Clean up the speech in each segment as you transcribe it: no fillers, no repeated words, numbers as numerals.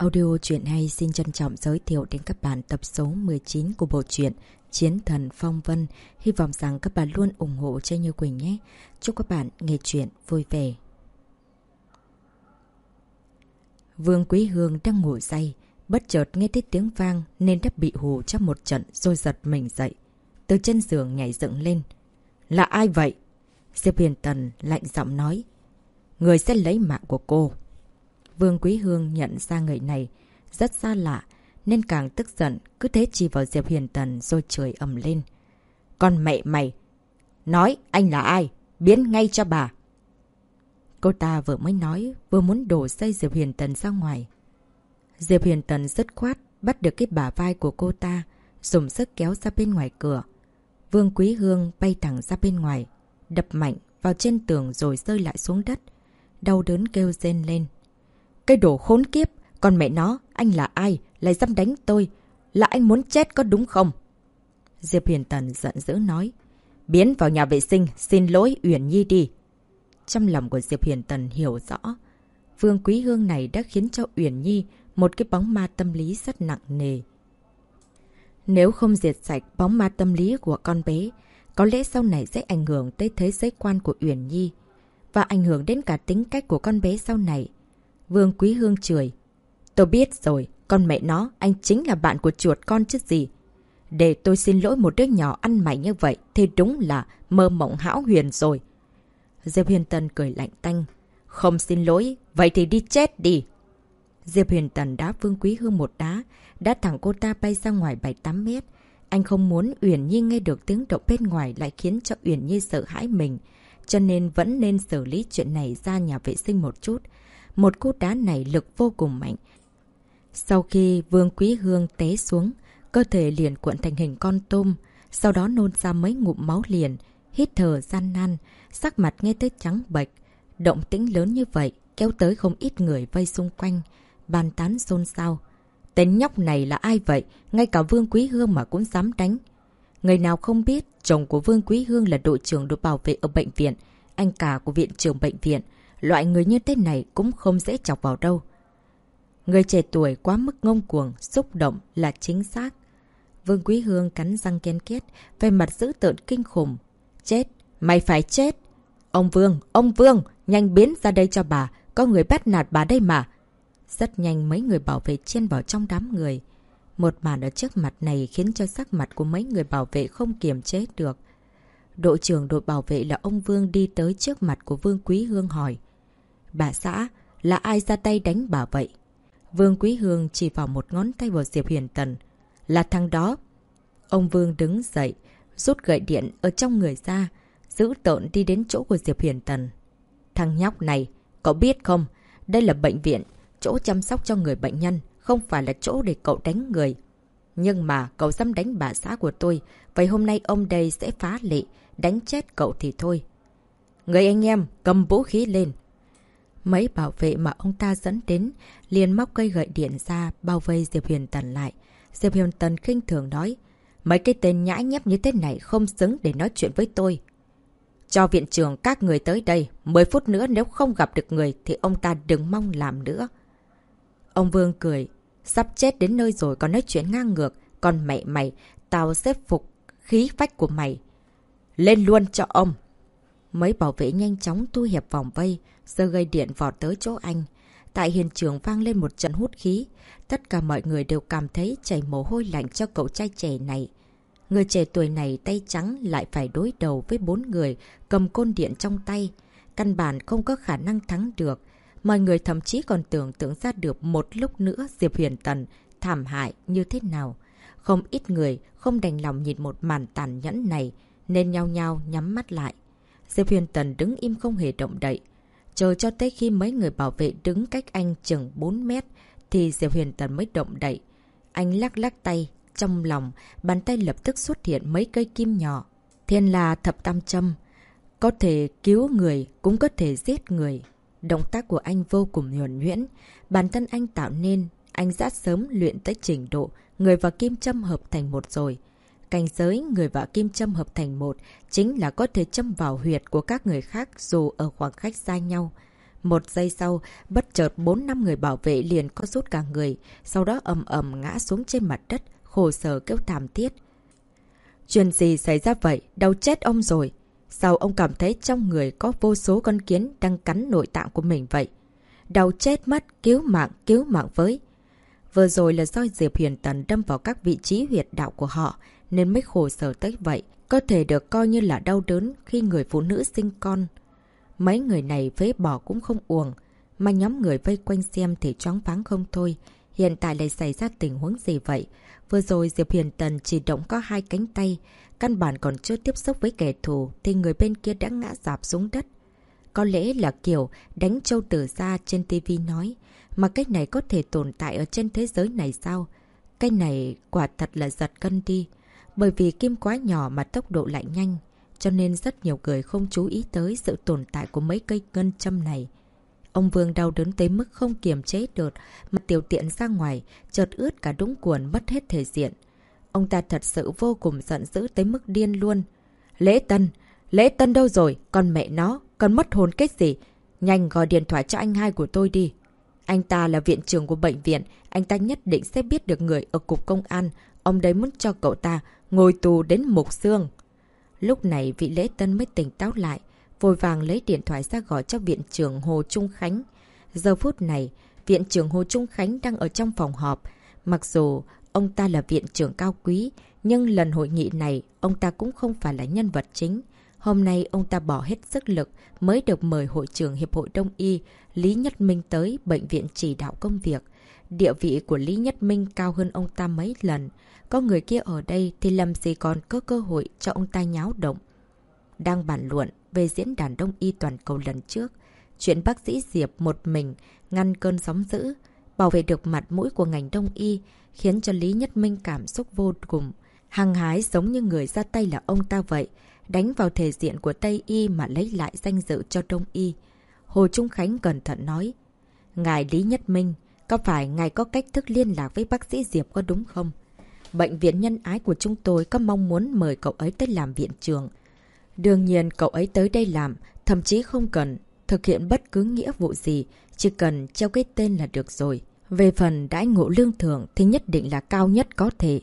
Audio truyện hay xin trân trọng giới thiệu đến các bạn tập số 19 của bộ truyện Chiến Thần Phong Vân. Hy vọng rằng các bạn luôn ủng hộ cho Như Quỳnh nhé. Chúc các bạn nghe truyện vui vẻ. Vương Quý Hương đang ngủ say, bất chợt nghe thấy tiếng vang nên đã bị hù cho một trận rồi giật mình dậy. Từ trên giường nhảy dựng lên. Là ai vậy? Diệp Huyền Tần lạnh giọng nói. Người sẽ lấy mạng của cô. Vương Quý Hương nhận ra người này rất xa lạ nên càng tức giận, cứ thế chỉ vào Diệp Huyền Tần rồi chửi ầm lên. Con mẹ mày! Nói anh là ai? Biến ngay cho bà! Cô ta vừa mới nói, vừa muốn đổ dây Diệp Huyền Tần ra ngoài. Diệp Huyền Tần dứt khoát bắt được cái bả vai của cô ta, dùng sức kéo ra bên ngoài cửa. Vương Quý Hương bay thẳng ra bên ngoài, đập mạnh vào trên tường rồi rơi lại xuống đất. Đau đớn kêu rên lên. Cái đồ khốn kiếp! Còn mẹ nó, anh là ai? Lại dám đánh tôi? Là anh muốn chết có đúng không? Diệp Huyền Tần giận dữ nói. Biến vào nhà vệ sinh, xin lỗi Uyển Nhi đi. Trong lòng của Diệp Huyền Tần hiểu rõ. Vương Quý Hương này đã khiến cho Uyển Nhi một cái bóng ma tâm lý rất nặng nề. Nếu không diệt sạch bóng ma tâm lý của con bé, có lẽ sau này sẽ ảnh hưởng tới thế giới quan của Uyển Nhi và ảnh hưởng đến cả tính cách của con bé sau này. Vương Quý Hương chửi. Tôi biết rồi, con mẹ nó, anh chính là bạn của chuột con chứ gì. Để tôi xin lỗi một đứa nhỏ ăn mày như vậy thì đúng là mơ mộng hão huyền rồi. Diệp Huyền Tần cười lạnh tanh. Không xin lỗi, vậy thì đi chết đi. Diệp Huyền Tần đá Vương Quý Hương một đá, đá thẳng cô ta bay ra ngoài 7-8 mét. Anh không muốn Uyển Nhi nghe được tiếng động bên ngoài lại khiến cho Uyển Nhi sợ hãi mình, cho nên vẫn nên xử lý chuyện này ra nhà vệ sinh một chút. Một cú đá này lực vô cùng mạnh. Sau khi Vương Quý Hương té xuống, cơ thể liền cuộn thành hình con tôm, sau đó nôn ra mấy ngụm máu liền, hít thở gian nan, sắc mặt nghe tới trắng bệch. Động tĩnh lớn như vậy, kéo tới không ít người vây xung quanh, bàn tán xôn xao. Tên nhóc này là ai vậy? Ngay cả Vương Quý Hương mà cũng dám đánh. Người nào không biết, chồng của Vương Quý Hương là đội trưởng đội bảo vệ ở bệnh viện, anh cả của viện trưởng bệnh viện. Loại người như thế này cũng không dễ chọc vào đâu. Người trẻ tuổi quá mức ngông cuồng, xúc động là chính xác. Vương Quý Hương cắn răng ken két, vẻ mặt dữ tợn kinh khủng. Chết! Mày phải chết! Ông Vương! Nhanh biến ra đây cho bà! Có người bắt nạt bà đây mà! Rất nhanh mấy người bảo vệ chen vào trong đám người. Một màn ở trước mặt này khiến cho sắc mặt của mấy người bảo vệ không kiềm chế được. Đội trưởng đội bảo vệ là ông Vương đi tới trước mặt của Vương Quý Hương hỏi. Bà xã, là ai ra tay đánh bà vậy? Vương Quý Hương chỉ vào một ngón tay vào Diệp Huyền Tần. Là thằng đó. Ông Vương đứng dậy, rút gậy điện ở trong người ra, dữ tợn đi đến chỗ của Diệp Huyền Tần. Thằng nhóc này, cậu biết không? Đây là bệnh viện, chỗ chăm sóc cho người bệnh nhân, không phải là chỗ để cậu đánh người. Nhưng mà cậu dám đánh bà xã của tôi, vậy hôm nay ông đây sẽ phá lệ, đánh chết cậu thì thôi. Người anh em, cầm vũ khí lên. Mấy bảo vệ mà ông ta dẫn đến liền móc cây gậy điện ra bao vây Diệp Huyền Tần lại. Diệp Huyền Tần khinh thường nói. Mấy cái tên nhãi nhép như thế này không xứng để nói chuyện với tôi. Cho viện trưởng các người tới đây. 10 phút nữa nếu không gặp được người thì ông ta đừng mong làm nữa. Ông Vương cười. Sắp chết đến nơi rồi còn nói chuyện ngang ngược. Còn mẹ mày, tao sẽ phục khí phách của mày. Lên luôn cho ông. Mấy bảo vệ nhanh chóng thu hẹp vòng vây, giơ gây điện vọt tới chỗ anh. Tại hiện trường vang lên một trận hút khí. Tất cả mọi người đều cảm thấy chảy mồ hôi lạnh cho cậu trai trẻ này. Người trẻ tuổi này tay trắng lại phải đối đầu với 4 người cầm côn điện trong tay. Căn bản không có khả năng thắng được. Mọi người thậm chí còn tưởng tượng ra được một lúc nữa Diệp Huyền Tần thảm hại như thế nào. Không ít người không đành lòng nhìn một màn tàn nhẫn này nên nhao nhao nhắm mắt lại. Diệp Huyền Tần đứng im không hề động đậy. Chờ cho tới khi mấy người bảo vệ đứng cách anh chừng 4 mét thì Diệp Huyền Tần mới động đậy. Anh lắc lắc tay, trong lòng bàn tay lập tức xuất hiện mấy cây kim nhỏ. Thiên La thập tam châm, có thể cứu người cũng có thể giết người. Động tác của anh vô cùng nhuần nhuyễn, bản thân anh tạo nên, anh đã sớm luyện tới trình độ người và kim châm hợp thành một rồi. Cảnh giới người và kim châm hợp thành một chính là có thể châm vào huyệt của các người khác dù ở khoảng cách xa nhau. Một giây sau, bất chợt 4-5 người bảo vệ liền co rút cả người, sau đó ầm ầm ngã xuống trên mặt đất, khổ sở kêu thảm thiết. Chuyện gì xảy ra vậy? Đau chết ông rồi. Sao ông cảm thấy trong người có vô số con kiến đang cắn nội tạng của mình vậy? Đau chết mất, cứu mạng với. Vừa rồi là do Diệp Huyền Tần đâm vào các vị trí huyệt đạo của họ, nên mới khổ sở tới vậy. Có thể được coi như là đau đớn khi người phụ nữ sinh con. Mấy người này phế bỏ cũng không uổng, mà nhóm người vây quanh xem thì choáng váng không thôi. Hiện tại lại xảy ra tình huống gì vậy? Vừa rồi Diệp Huyền Tần chỉ động có 2 cánh tay, căn bản còn chưa tiếp xúc với kẻ thù thì người bên kia đã ngã rạp xuống đất. Có lẽ là kiểu đánh châu tử ra trên tivi nói, mà cái này có thể tồn tại ở trên thế giới này sao? Cái này quả thật là giật cân đi, bởi vì kim quá nhỏ mà tốc độ lại nhanh, cho nên rất nhiều người không chú ý tới sự tồn tại của mấy cây ngân châm này. Ông Vương đau đớn tới mức không kiềm chế được, mà tiểu tiện ra ngoài, chợt ướt cả đũng quần mất hết thể diện. Ông ta thật sự vô cùng giận dữ tới mức điên luôn. Lễ Tân đâu rồi? Con mẹ nó, con mất hồn cái gì? Nhanh gọi điện thoại cho anh hai của tôi đi. Anh ta là viện trưởng của bệnh viện, anh ta nhất định sẽ biết được người ở cục công an. Ông đấy muốn cho cậu ta ngồi tù đến mục xương. Lúc này vị Lễ Tân mới tỉnh táo lại, vội vàng lấy điện thoại ra gọi cho viện trưởng Hồ Trung Khánh. Giờ phút này, viện trưởng Hồ Trung Khánh đang ở trong phòng họp. Mặc dù ông ta là viện trưởng cao quý, nhưng lần hội nghị này, ông ta cũng không phải là nhân vật chính. Hôm nay, ông ta bỏ hết sức lực mới được mời hội trưởng Hiệp hội Đông Y Lý Nhất Minh tới bệnh viện chỉ đạo công việc. Địa vị của Lý Nhất Minh cao hơn ông ta mấy lần. Có người kia ở đây thì làm gì còn có cơ hội cho ông ta nháo động. Đang bàn luận về diễn đàn Đông Y toàn cầu lần trước, chuyện bác sĩ Diệp một mình ngăn cơn sóng dữ, bảo vệ được mặt mũi của ngành Đông Y, khiến cho Lý Nhất Minh cảm xúc vô cùng. Hăng hái giống như người ra tay là ông ta vậy, đánh vào thể diện của Tây Y mà lấy lại danh dự cho Đông Y. Hồ Trung Khánh cẩn thận nói, ngài Lý Nhất Minh, có phải ngài có cách thức liên lạc với bác sĩ Diệp có đúng không? Bệnh viện nhân ái của chúng tôi có mong muốn mời cậu ấy tới làm viện trưởng. Đương nhiên cậu ấy tới đây làm, thậm chí không cần thực hiện bất cứ nghĩa vụ gì, chỉ cần treo cái tên là được rồi. Về phần đãi ngộ lương thưởng thì nhất định là cao nhất có thể.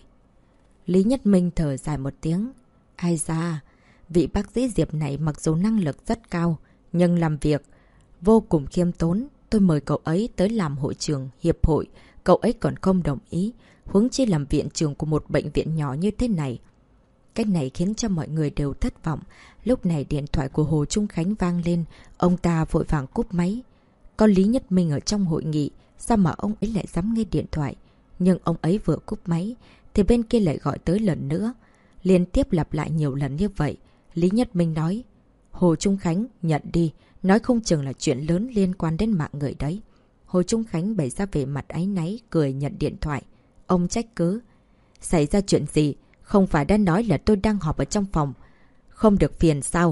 Lý Nhất Minh thở dài một tiếng. Ai da, vị bác sĩ Diệp này mặc dù năng lực rất cao, nhưng làm việc vô cùng khiêm tốn. Tôi mời cậu ấy tới làm hội trưởng hiệp hội, cậu ấy còn không đồng ý, huống chi làm viện trưởng của một bệnh viện nhỏ như thế này. Cái này khiến cho mọi người đều thất vọng. Lúc này điện thoại của Hồ Trung Khánh vang lên, ông ta vội vàng cúp máy. Có Lý Nhất Minh ở trong hội nghị, sao mà ông ấy lại dám nghe điện thoại? Nhưng ông ấy vừa cúp máy, thì bên kia lại gọi tới lần nữa. Liên tiếp lặp lại nhiều lần như vậy. Lý Nhất Minh nói, Hồ Trung Khánh nhận đi, nói không chừng là chuyện lớn liên quan đến mạng người đấy. Hồ Trung Khánh bày ra vẻ mặt áy náy, cười nhận điện thoại. Ông trách cứ. Xảy ra chuyện gì? Không phải đã nói là tôi đang họp ở trong phòng. Không được phiền sao?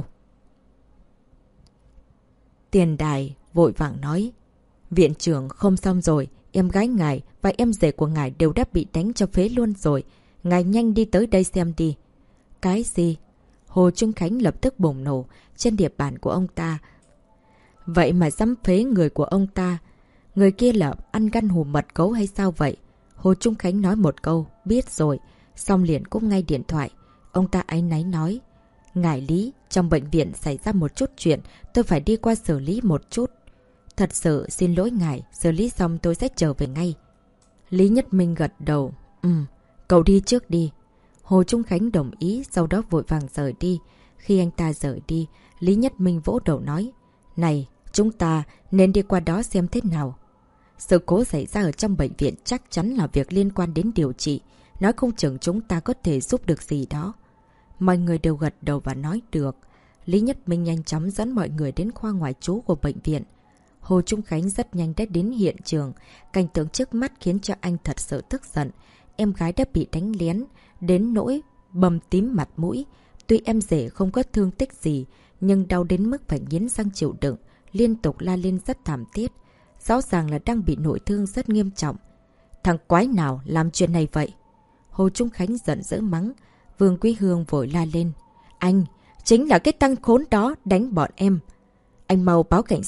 Tiền đài vội vàng nói. Viện trưởng không xong rồi. Em gái ngài và em rể của ngài đều đã bị đánh cho phế luôn rồi. Ngài nhanh đi tới đây xem đi. Cái gì? Hồ Trung Khánh lập tức bùng nổ. Trên địa bàn của ông ta, vậy mà dám phế người của ông ta. Người kia là ăn gan hùm mật gấu hay sao vậy? Hồ Trung Khánh nói một câu, biết rồi. Xong liền cúp ngay điện thoại. Ông ta áy náy nói, ngài Lý, trong bệnh viện xảy ra một chút chuyện, tôi phải đi qua xử lý một chút. Thật sự xin lỗi ngài, xử lý xong tôi sẽ trở về ngay. Lý Nhất Minh gật đầu. Cậu đi trước đi. Hồ Trung Khánh đồng ý, sau đó vội vàng rời đi. Khi anh ta rời đi, Lý Nhất Minh vỗ đầu nói, này, chúng ta nên đi qua đó xem thế nào. Sự cố xảy ra ở trong bệnh viện chắc chắn là việc liên quan đến điều trị. Nói không chừng chúng ta có thể giúp được gì đó. Mọi người đều gật đầu và nói được. Lý Nhất Minh nhanh chóng dẫn mọi người đến khoa ngoại trú của bệnh viện. Hồ Trung Khánh rất nhanh đã đến hiện trường. Cảnh tượng trước mắt khiến cho anh thật sự tức giận. Em gái đã bị đánh lén, đến nỗi bầm tím mặt mũi. Tuy em rể không có thương tích gì, nhưng đau đến mức phải nghiến răng chịu đựng, liên tục la lên rất thảm thiết. Rõ ràng là đang bị nội thương rất nghiêm trọng. Thằng quái nào làm chuyện này vậy? Hồ Trung Khánh giận dữ mắng. Vương Quý Hương vội la lên. Anh, chính là cái tăng khốn đó đánh bọn em. Anh mau báo cảnh sát,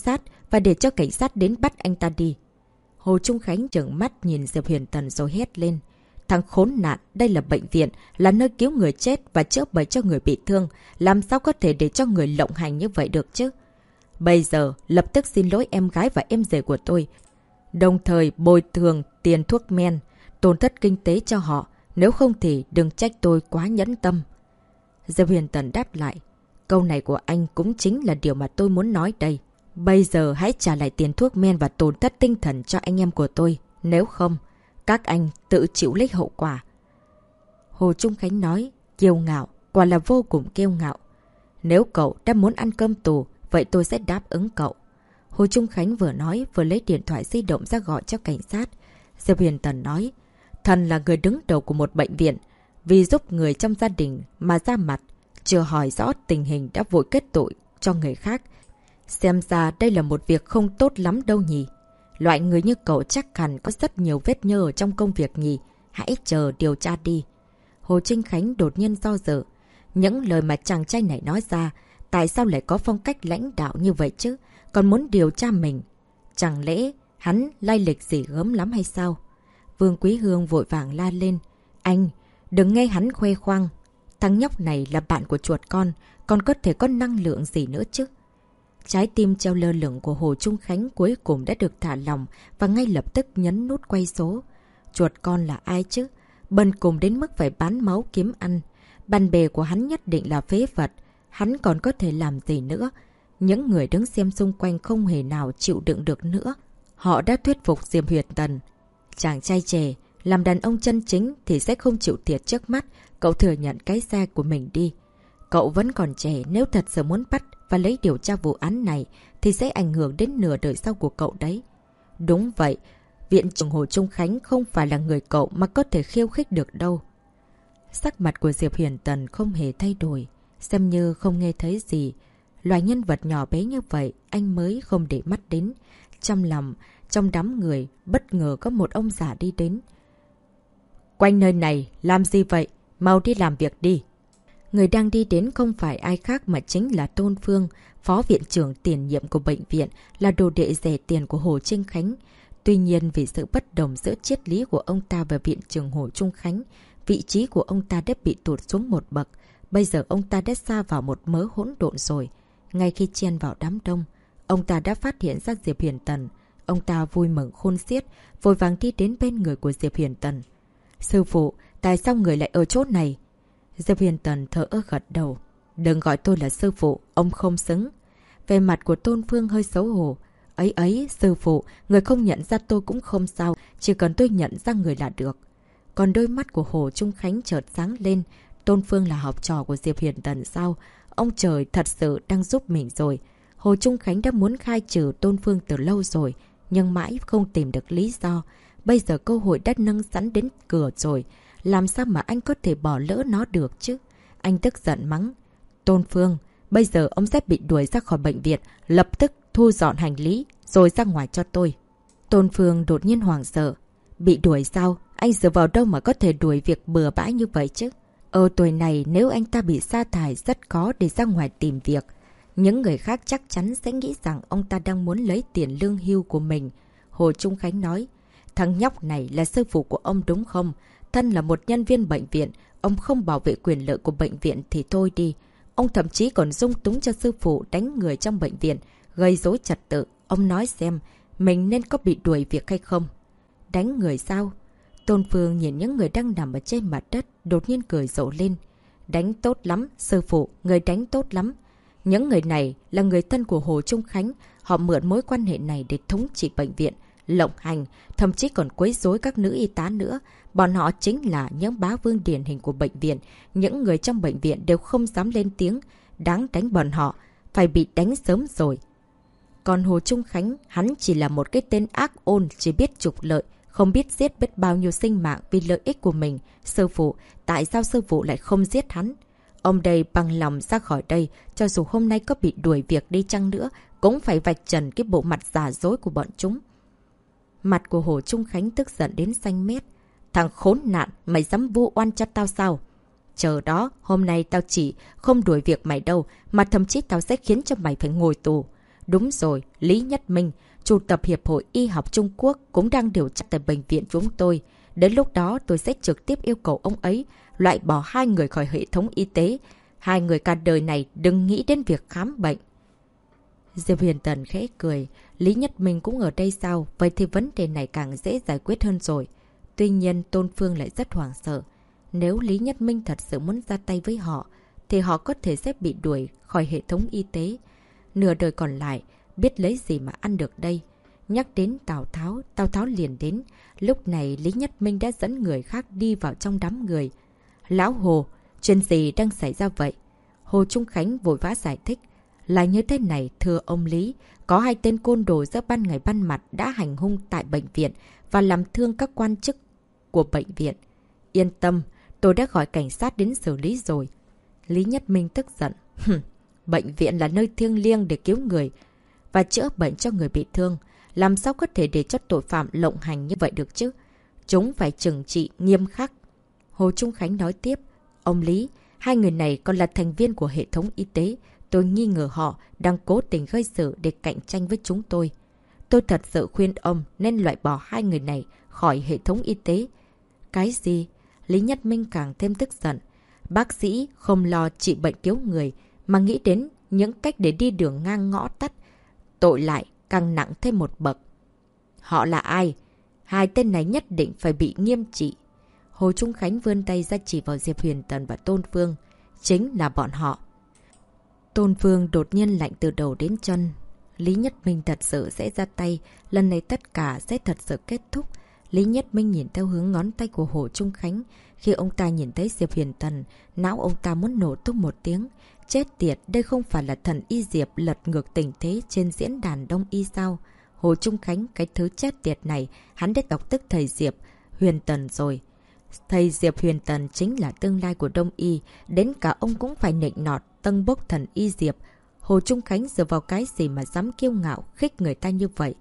và để cho cảnh sát đến bắt anh ta đi. Hồ Trung Khánh trợn mắt nhìn Diệp Huyền Tần rồi hét lên. Thằng khốn nạn, đây là bệnh viện, là nơi cứu người chết và chữa bệnh cho người bị thương. Làm sao có thể để cho người lộng hành như vậy được chứ? Bây giờ, lập tức xin lỗi em gái và em rể của tôi. Đồng thời bồi thường tiền thuốc men, tổn thất kinh tế cho họ. Nếu không thì đừng trách tôi quá nhẫn tâm. Diệp Huyền Tần đáp lại. Câu này của anh cũng chính là điều mà tôi muốn nói đây. Bây giờ hãy trả lại tiền thuốc men và tổn thất tinh thần cho anh em của tôi. Nếu không, các anh tự chịu lấy hậu quả. Hồ Trung Khánh nói, kiêu ngạo, quả là vô cùng kiêu ngạo. Nếu cậu đã muốn ăn cơm tù, vậy tôi sẽ đáp ứng cậu. Hồ Trung Khánh vừa nói vừa lấy điện thoại di động ra gọi cho cảnh sát. Diệp Huyền Tần nói, thần là người đứng đầu của một bệnh viện. Vì giúp người trong gia đình mà ra mặt, chưa hỏi rõ tình hình đã vội kết tội cho người khác. Xem ra đây là một việc không tốt lắm đâu nhỉ. Loại người như cậu chắc hẳn có rất nhiều vết nhơ ở trong công việc nhỉ. Hãy chờ điều tra đi. Hồ Trung Khánh đột nhiên do dự. Những lời mà chàng trai này nói ra, tại sao lại có phong cách lãnh đạo như vậy chứ? Còn muốn điều tra mình. Chẳng lẽ hắn lai lịch gì gớm lắm hay sao? Vương Quý Hương vội vàng la lên. Anh, đừng nghe hắn khoe khoang. Thằng nhóc này là bạn của chuột con, còn có thể có năng lượng gì nữa chứ? Trái tim treo lơ lửng của Hồ Trung Khánh cuối cùng đã được thả lỏng và ngay lập tức nhấn nút quay số. Chuột con là ai chứ? Bần cùng đến mức phải bán máu kiếm ăn. Bạn bè của hắn nhất định là phế vật. Hắn còn có thể làm gì nữa? Những người đứng xem xung quanh không hề nào chịu đựng được nữa. Họ đã thuyết phục Diệp Huyền Tần. Chàng trai trẻ, làm đàn ông chân chính thì sẽ không chịu thiệt trước mắt. Cậu thừa nhận cái xe của mình đi. Cậu vẫn còn trẻ, nếu thật sự muốn bắt và lấy điều tra vụ án này thì sẽ ảnh hưởng đến nửa đời sau của cậu đấy. Đúng vậy, Viện trưởng Hồ Trung Khánh không phải là người cậu mà có thể khiêu khích được đâu. Sắc mặt của Diệp Huyền Tần không hề thay đổi, xem như không nghe thấy gì. Loài nhân vật nhỏ bé như vậy anh mới không để mắt đến. Trong lòng, trong đám người, bất ngờ có một ông già đi đến. Quanh nơi này, làm gì vậy? Mau đi làm việc đi. Người đang đi đến không phải ai khác mà chính là Tôn Phương, phó viện trưởng tiền nhiệm của bệnh viện, là đồ đệ rẻ tiền của Hồ Trung Khánh. Tuy nhiên vì sự bất đồng giữa triết lý của ông ta và viện trưởng Hồ Trung Khánh, vị trí của ông ta đã bị tụt xuống một bậc. Bây giờ ông ta đã sa vào một mớ hỗn độn rồi. Ngay khi chen vào đám đông, ông ta đã phát hiện ra Diệp Huyền Tần. Ông ta vui mừng khôn xiết, vội vàng đi đến bên người của Diệp Huyền Tần. Sư phụ, tại sao người lại ở chỗ này? Diệp Huyền Tần thở ơ gật đầu. Đừng gọi tôi là sư phụ, ông không xứng. Về mặt của Tôn Phương hơi xấu hổ. Ấy, sư phụ, người không nhận ra tôi cũng không sao, chỉ cần tôi nhận ra người là được. Còn đôi mắt của Hồ Trung Khánh chợt sáng lên. Tôn Phương là học trò của Diệp Huyền Tần sao? Ông trời thật sự đang giúp mình rồi. Hồ Trung Khánh đã muốn khai trừ Tôn Phương từ lâu rồi, nhưng mãi không tìm được lý do. Bây giờ cơ hội đã nâng sẵn đến cửa rồi. Làm sao mà anh có thể bỏ lỡ nó được chứ? Anh tức giận mắng. Tôn Phương, bây giờ ông sẽ bị đuổi ra khỏi bệnh viện. Lập tức thu dọn hành lý, rồi ra ngoài cho tôi. Tôn Phương đột nhiên hoảng sợ. Bị đuổi sao? Anh dựa vào đâu mà có thể đuổi việc bừa bãi như vậy chứ? Ở tuổi này nếu anh ta bị sa thải rất khó để ra ngoài tìm việc. Những người khác chắc chắn sẽ nghĩ rằng ông ta đang muốn lấy tiền lương hưu của mình. Hồ Trung Khánh nói. Thằng nhóc này là sư phụ của ông đúng không? Thân là một nhân viên bệnh viện, ông không bảo vệ quyền lợi của bệnh viện thì thôi đi. Ông thậm chí còn dung túng cho sư phụ đánh người trong bệnh viện, gây rối trật tự. Ông nói xem, mình nên có bị đuổi việc hay không? Đánh người sao? Tôn Phương nhìn những người đang nằm ở trên mặt đất, đột nhiên cười rộ lên. Đánh tốt lắm, sư phụ, người đánh tốt lắm. Những người này là người thân của Hồ Trung Khánh, họ mượn mối quan hệ này để thống trị bệnh viện, lộng hành, thậm chí còn quấy rối các nữ y tá nữa. Bọn họ chính là những bá vương điển hình của bệnh viện. Những người trong bệnh viện đều không dám lên tiếng. Đáng đánh bọn họ, phải bị đánh sớm rồi. Còn Hồ Trung Khánh, hắn chỉ là một cái tên ác ôn, chỉ biết trục lợi, không biết giết biết bao nhiêu sinh mạng vì lợi ích của mình. Sư phụ, tại sao sư phụ lại không giết hắn? Ông đây bằng lòng ra khỏi đây, cho dù hôm nay có bị đuổi việc đi chăng nữa, cũng phải vạch trần cái bộ mặt giả dối của bọn chúng. Mặt của Hồ Trung Khánh tức giận đến xanh mét. Thằng khốn nạn, mày dám vu oan cho tao sao? Chờ đó, hôm nay tao chỉ không đuổi việc mày đâu, mà thậm chí tao sẽ khiến cho mày phải ngồi tù. Đúng rồi, Lý Nhất Minh, Chủ tịch Hiệp hội Y học Trung Quốc cũng đang điều tra tại bệnh viện chúng tôi. Đến lúc đó tôi sẽ trực tiếp yêu cầu ông ấy loại bỏ 2 người khỏi hệ thống y tế. 2 người cả đời này đừng nghĩ đến việc khám bệnh. Diệp Huyền Tần khẽ cười. Lý Nhất Minh cũng ở đây sao? Vậy thì vấn đề này càng dễ giải quyết hơn rồi. Tuy nhiên Tôn Phương lại rất hoảng sợ. Nếu Lý Nhất Minh thật sự muốn ra tay với họ, thì họ có thể sẽ bị đuổi khỏi hệ thống y tế. Nửa đời còn lại, biết lấy gì mà ăn được đây. Nhắc đến Tào Tháo liền đến. Lúc này Lý Nhất Minh đã dẫn người khác đi vào trong đám người. Lão Hồ, chuyện gì đang xảy ra vậy? Hồ Trung Khánh vội vã giải thích. Là như thế này, thưa ông Lý, có 2 tên côn đồ giữa ban ngày ban mặt đã hành hung tại bệnh viện và làm thương các quan chức của bệnh viện. Yên tâm, tôi đã gọi cảnh sát đến xử lý rồi. Lý Nhất Minh tức giận. Bệnh viện là nơi thiêng liêng để cứu người và chữa bệnh cho người bị thương. Làm sao có thể để cho tội phạm lộng hành như vậy được chứ? Chúng phải trừng trị nghiêm khắc. Hồ Trung Khánh nói tiếp. Ông Lý, 2 người này còn là thành viên của hệ thống y tế. Tôi nghi ngờ họ đang cố tình gây sự để cạnh tranh với chúng tôi. Tôi thật sự khuyên ông nên loại bỏ 2 người này khỏi hệ thống y tế. Cái gì? Lý Nhất Minh càng thêm tức giận. Bác sĩ không lo trị bệnh cứu người, mà nghĩ đến những cách để đi đường ngang ngõ tắt. Tội lại càng nặng thêm một bậc. Họ là ai? 2 tên này nhất định phải bị nghiêm trị. Hồ Trung Khánh vươn tay ra chỉ vào Diệp Huyền Tần và Tôn Phương. Chính là bọn họ. Tôn Phương đột nhiên lạnh từ đầu đến chân. Lý Nhất Minh thật sự sẽ ra tay. Lần này tất cả sẽ thật sự kết thúc. Lý Nhất Minh nhìn theo hướng ngón tay của Hồ Trung Khánh. Khi ông ta nhìn thấy Diệp Huyền Tần, não ông ta muốn nổ tung một tiếng. Chết tiệt, đây không phải là thần y Diệp lật ngược tình thế trên diễn đàn Đông Y sao? Hồ Trung Khánh, cái thứ chết tiệt này, hắn đã đọc tức thầy Diệp Huyền Tần rồi. Thầy Diệp Huyền Tần chính là tương lai của Đông Y, đến cả ông cũng phải nịnh nọt, tân bốc thần y Diệp. Hồ Trung Khánh dựa vào cái gì mà dám kiêu ngạo, khích người ta như vậy?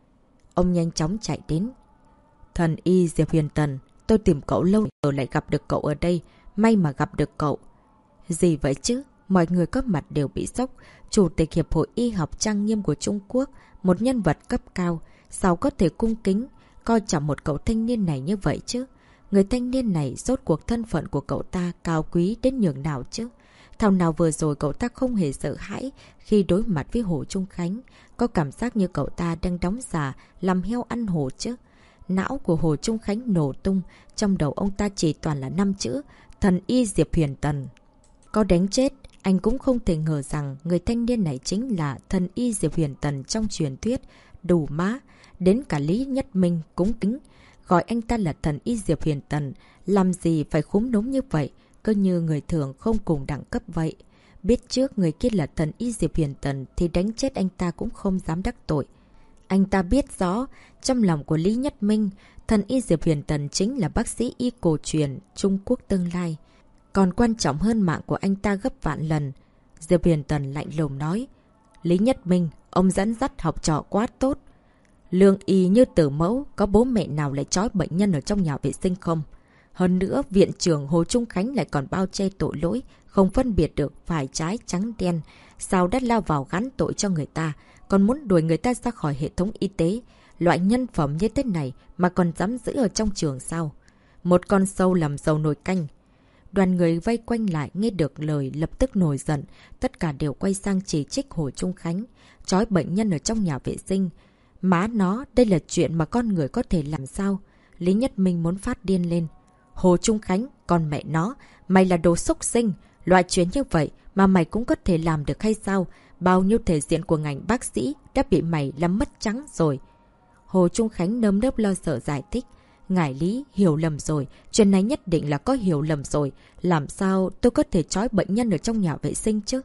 Ông nhanh chóng chạy đến. Thần y Diệp Huyền Tần, tôi tìm cậu lâu rồi lại gặp được cậu ở đây, may mà gặp được cậu. Gì vậy chứ? Mọi người có mặt đều bị sốc. Chủ tịch Hiệp hội Y học trang nghiêm của Trung Quốc, một nhân vật cấp cao, sao có thể cung kính, coi trọng một cậu thanh niên này như vậy chứ? Người thanh niên này rốt cuộc thân phận của cậu ta cao quý đến nhường nào chứ? Thảo nào vừa rồi cậu ta không hề sợ hãi khi đối mặt với Hồ Trung Khánh, có cảm giác như cậu ta đang đóng giả làm heo ăn hổ chứ? Não của Hồ Trung Khánh nổ tung, trong đầu ông ta chỉ toàn là 5 chữ, thần y Diệp Huyền Tần. Có đánh chết, anh cũng không thể ngờ rằng người thanh niên này chính là thần y Diệp Huyền Tần trong truyền thuyết. Đủ má, đến cả Lý Nhất Minh cũng kính, gọi anh ta là thần y Diệp Huyền Tần, làm gì phải khúm núm như vậy, cứ như người thường không cùng đẳng cấp vậy. Biết trước người kia là thần y Diệp Huyền Tần thì đánh chết anh ta cũng không dám đắc tội. Anh ta biết rõ, trong lòng của Lý Nhất Minh, thần y Diệp Huyền Tần chính là bác sĩ y cổ truyền Trung Quốc tương lai. Còn quan trọng hơn mạng của anh ta gấp vạn lần. Diệp Huyền Tần lạnh lùng nói. Lý Nhất Minh, ông dẫn dắt học trò quá tốt. Lương y như tử mẫu, có bố mẹ nào lại trói bệnh nhân ở trong nhà vệ sinh không? Hơn nữa, viện trưởng Hồ Trung Khánh lại còn bao che tội lỗi, không phân biệt được phải trái trắng đen. Sao đã lao vào gắn tội cho người ta, còn muốn đuổi người ta ra khỏi hệ thống y tế. Loại nhân phẩm như thế này mà còn dám giữ ở trong trường sao? Một con sâu làm dầu nồi canh. Đoàn người vây quanh lại nghe được lời lập tức nổi giận. Tất cả đều quay sang chỉ trích Hồ Trung Khánh. Trói bệnh nhân ở trong nhà vệ sinh. Má nó, đây là chuyện mà con người có thể làm sao? Lý Nhất Minh muốn phát điên lên. Hồ Trung Khánh, con mẹ nó, mày là đồ xúc sinh. Loại chuyện như vậy mà mày cũng có thể làm được hay sao? Bao nhiêu thể diện của ngành bác sĩ đã bị mày làm mất trắng rồi. Hồ Trung Khánh nơm nớp lo sợ giải thích. Ngài Lý, hiểu lầm rồi. Chuyện này nhất định là có hiểu lầm rồi. Làm sao tôi có thể trói bệnh nhân ở trong nhà vệ sinh chứ?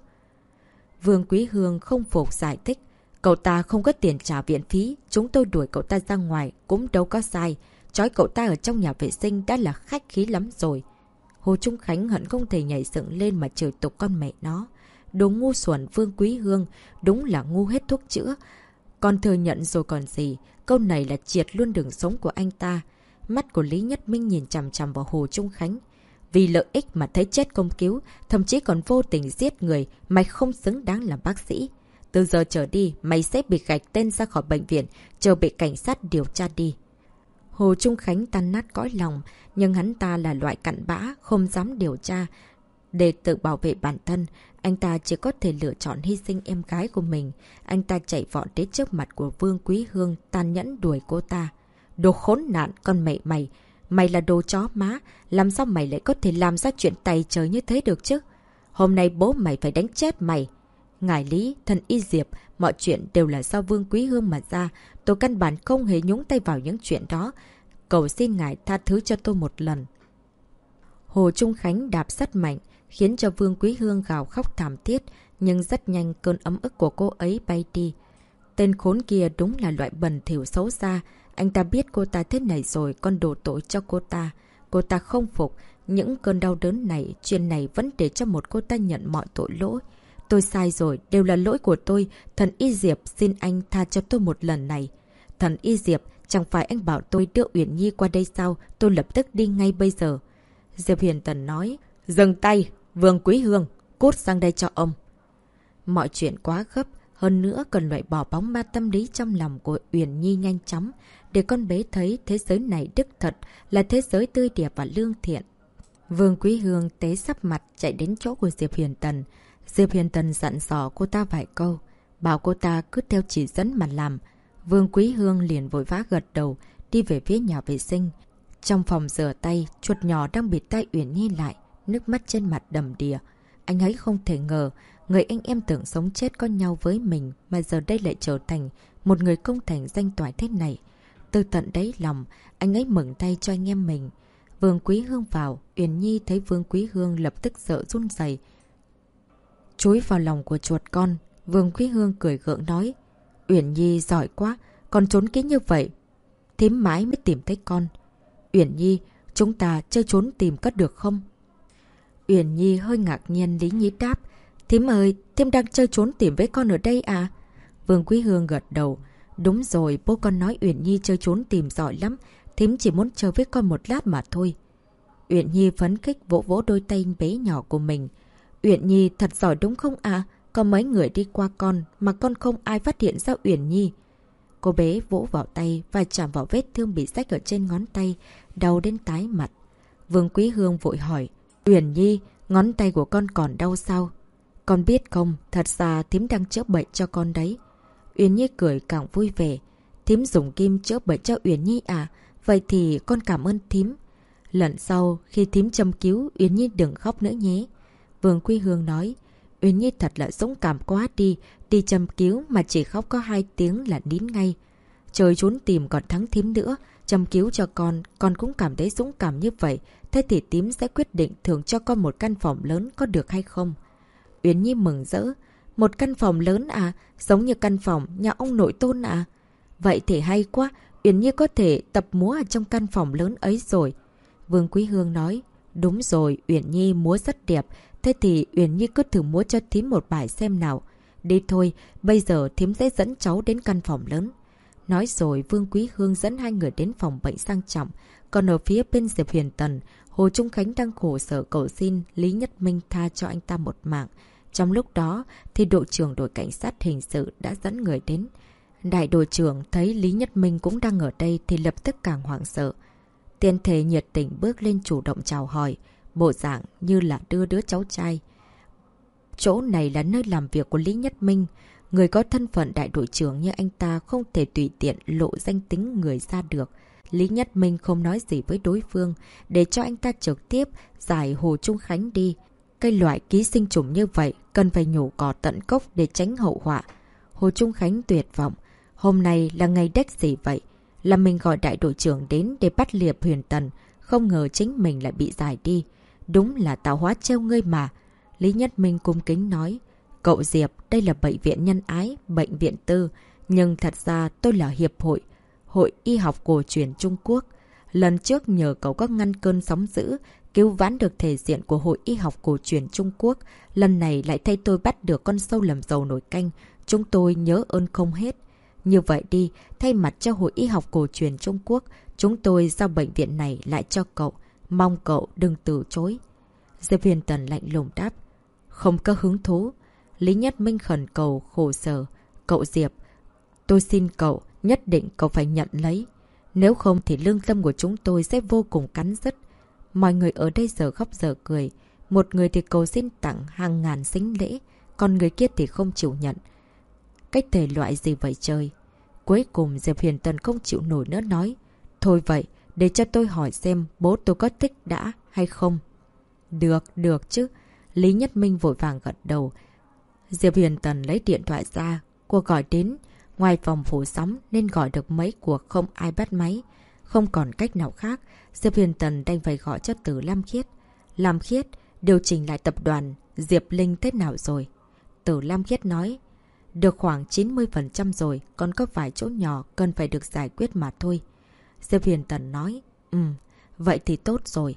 Vương Quý Hương không phục giải thích. Cậu ta không có tiền trả viện phí. Chúng tôi đuổi cậu ta ra ngoài cũng đâu có sai. Trói cậu ta ở trong nhà vệ sinh đã là khách khí lắm rồi. Hồ Trung Khánh hận không thể nhảy dựng lên mà chửi tục con mẹ nó. Đồ ngu xuẩn Vương Quý Hương, đúng là ngu hết thuốc chữa. Còn thừa nhận rồi còn gì, câu này là triệt luôn đường sống của anh ta. Mắt của Lý Nhất Minh nhìn chằm chằm vào Hồ Trung Khánh. Vì lợi ích mà thấy chết không cứu, thậm chí còn vô tình giết người, mày không xứng đáng là bác sĩ. Từ giờ trở đi, mày sẽ bị gạch tên ra khỏi bệnh viện, chờ bị cảnh sát điều tra đi. Hồ Trung Khánh tan nát cõi lòng, nhưng hắn ta là loại cặn bã, không dám điều tra. Để tự bảo vệ bản thân, anh ta chỉ có thể lựa chọn hy sinh em gái của mình. Anh ta chạy vọt đến trước mặt của Vương Quý Hương, tàn nhẫn đuổi cô ta. Đồ khốn nạn, con mẹ mày! Mày là đồ chó má, làm sao mày lại có thể làm ra chuyện tày trời như thế được chứ? Hôm nay bố mày phải đánh chết mày! Ngài Lý, thần Y Diệp, mọi chuyện đều là do Vương Quý Hương mà ra. Tôi căn bản không hề nhúng tay vào những chuyện đó. Cầu xin ngài tha thứ cho tôi một lần. Hồ Trung Khánh đạp rất mạnh, khiến cho Vương Quý Hương gào khóc thảm thiết, nhưng rất nhanh cơn ấm ức của cô ấy bay đi. Tên khốn kia đúng là loại bẩn thỉu xấu xa. Anh ta biết cô ta thế này rồi còn đổ tội cho cô ta. Cô ta không phục. Những cơn đau đớn này, chuyện này vẫn để cho một cô ta nhận mọi tội lỗi. Tôi sai rồi, đều là lỗi của tôi. Thần Y Diệp, xin anh tha cho tôi một lần này. Thần Y Diệp, chẳng phải anh bảo tôi đưa Uyển Nhi qua đây sao? Tôi lập tức đi ngay bây giờ. Diệp Huyền Tần nói. Dừng tay, Vương Quý Hương, cút sang đây cho ông. Mọi chuyện quá gấp, hơn nữa cần loại bỏ bóng ma tâm lý trong lòng của Uyển Nhi nhanh chóng, để con bé thấy thế giới này đích thật là thế giới tươi đẹp và lương thiện. Vương Quý Hương tế sắp mặt chạy đến chỗ của Diệp Huyền Tần. Diệp Huyền Tần dặn dò cô ta vài câu, bảo cô ta cứ theo chỉ dẫn mà làm. Vương Quý Hương liền vội vã gật đầu, đi về phía nhà vệ sinh. Trong phòng rửa tay, chuột nhỏ đang bịt tai Uyển Nhi lại, nước mắt trên mặt đầm đìa. Anh ấy không thể ngờ, người anh em tưởng sống chết có nhau với mình mà giờ đây lại trở thành một người công thành danh toại thế này. Từ tận đáy lòng, anh ấy mừng tay cho anh em mình. Vương Quý Hương vào, Uyển Nhi thấy Vương Quý Hương lập tức sợ run rẩy, chúi vào lòng của chuột con. Vương Quý Hương cười gượng nói, Uyển Nhi giỏi quá, con trốn kỹ như vậy, thím mãi mới tìm thấy con. Uyển Nhi, chúng ta chơi trốn tìm có được không? Uyển Nhi hơi ngạc nhiên, Lý Nhĩ đáp, thím ơi, thím đang chơi trốn tìm với con ở đây à? Vương Quý Hương gật đầu, đúng rồi, bố con nói Uyển Nhi chơi trốn tìm giỏi lắm, thím chỉ muốn chơi với con một lát mà thôi. Uyển Nhi phấn khích vỗ vỗ đôi tay bé nhỏ của mình. Uyển Nhi thật giỏi đúng không à? Có mấy người đi qua con mà con không ai phát hiện ra Uyển Nhi. Cô bé vỗ vào tay và chạm vào vết thương bị rách ở trên ngón tay, đau đến tái mặt. Vương Quý Hương vội hỏi, Uyển Nhi, ngón tay của con còn đau sao? Con biết không, thật ra thím đang chữa bệnh cho con đấy. Uyển Nhi cười càng vui vẻ. Thím dùng kim chữa bệnh cho Uyển Nhi à? Vậy thì con cảm ơn thím. Lần sau, khi thím châm cứu, Uyển Nhi đừng khóc nữa nhé. Vương Quý Hương nói, Uyển Nhi thật là dũng cảm quá đi. Đi châm cứu mà chỉ khóc có 2 tiếng là nín ngay. Trời trốn tìm còn thắng thím nữa. Châm cứu cho con cũng cảm thấy dũng cảm như vậy. Thế thì thím sẽ quyết định thưởng cho con một căn phòng lớn có được hay không? Uyển Nhi mừng rỡ. Một căn phòng lớn à? Giống như căn phòng nhà ông nội Tôn à? Vậy thì hay quá. Uyển Nhi có thể tập múa ở trong căn phòng lớn ấy rồi. Vương Quý Hương nói, đúng rồi, Uyển Nhi múa rất đẹp. Thế thì Uyển Nhi cứ thử múa cho thím một bài xem nào. Đi thôi, bây giờ thím sẽ dẫn cháu đến căn phòng lớn. Nói rồi Vương Quý Hương dẫn hai người đến phòng bệnh sang trọng. Còn ở phía bên Diệp Huyền Tần, Hồ Trung Khánh đang khổ sở cầu xin Lý Nhất Minh tha cho anh ta một mạng. Trong lúc đó thì đội trưởng đội cảnh sát hình sự đã dẫn người đến. Đại đội trưởng thấy Lý Nhất Minh cũng đang ở đây thì lập tức càng hoảng sợ. Tiền thể nhiệt tình bước lên chủ động chào hỏi, bộ dạng như là đưa đứa cháu trai. Chỗ này là nơi làm việc của Lý Nhất Minh. Người có thân phận đại đội trưởng như anh ta không thể tùy tiện lộ danh tính người ra được. Lý Nhất Minh không nói gì với đối phương, để cho anh ta trực tiếp giải Hồ Trung Khánh đi. Cái loại ký sinh trùng như vậy cần phải nhổ cỏ tận gốc để tránh hậu họa. Hồ Trung Khánh tuyệt vọng. Hôm nay là ngày đếch gì vậy? Là mình gọi đại đội trưởng đến để bắt Liệp Huyền Tần. Không ngờ chính mình lại bị giải đi. Đúng là tạo hóa trêu ngươi mà. Lý Nhất Minh cung kính nói. Cậu Diệp, đây là bệnh viện nhân ái, bệnh viện tư. Nhưng thật ra tôi là hiệp hội. Hội y học cổ truyền Trung Quốc. Lần trước nhờ cậu có ngăn cơn sóng dữ, cứu vãn được thể diện của Hội y học cổ truyền Trung Quốc. Lần này lại thay tôi bắt được con sâu làm dầu nổi canh. Chúng tôi nhớ ơn không hết. Như vậy đi, thay mặt cho Hội y học cổ truyền Trung Quốc, chúng tôi giao bệnh viện này lại cho cậu. Mong cậu đừng từ chối. Diệp Huyền Tần lạnh lùng đáp. Không có hứng thú. Lý Nhất Minh khẩn cầu khổ sở. Cậu Diệp, tôi xin cậu, nhất định cậu phải nhận lấy. Nếu không thì lương tâm của chúng tôi sẽ vô cùng cắn rứt. Mọi người ở đây giờ khóc giờ cười. Một người thì cầu xin tặng hàng ngàn sính lễ, còn người kia thì không chịu nhận. Cách thể loại gì vậy trời? Cuối cùng Diệp Huyền Tần không chịu nổi nữa nói. Thôi vậy, để cho tôi hỏi xem bố tôi có thích đã hay không. Được chứ. Lý Nhất Minh vội vàng gật đầu. Diệp Huyền Tần lấy điện thoại ra. Cuộc gọi đến. Ngoài phòng phủ sóng nên gọi được mấy cuộc không ai bắt máy. Không còn cách nào khác. Diệp Huyền Tần đành phải gọi cho Từ Lam Khiết. Lam Khiết, điều chỉnh lại tập đoàn Diệp Linh thế nào rồi? Từ Lam Khiết nói. Được khoảng 90% rồi, còn có vài chỗ nhỏ cần phải được giải quyết mà thôi. Diệp Huyền Tần nói. Vậy thì tốt rồi.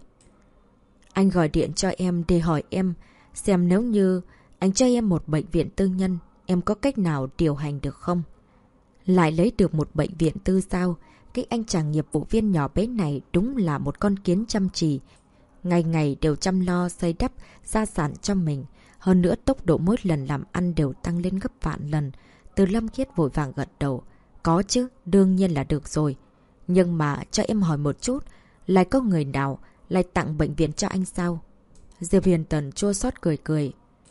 Anh gọi điện cho em để hỏi em xem nếu như anh cho em một bệnh viện tư nhân, em có cách nào điều hành được không? Lại lấy được một bệnh viện tư sao? Cái anh chàng nghiệp vụ viên nhỏ bé này đúng là một con kiến chăm chỉ. Ngày ngày đều chăm lo xây đắp gia sản cho mình. Hơn nữa tốc độ mỗi lần làm ăn đều tăng lên gấp vạn lần. Từ Lâm Khiết vội vàng gật đầu. Có chứ, đương nhiên là được rồi. Nhưng mà cho em hỏi một chút, lại có người nào lại tặng bệnh viện cho anh sao? Diệp Huyền Tần chua xót cười cười.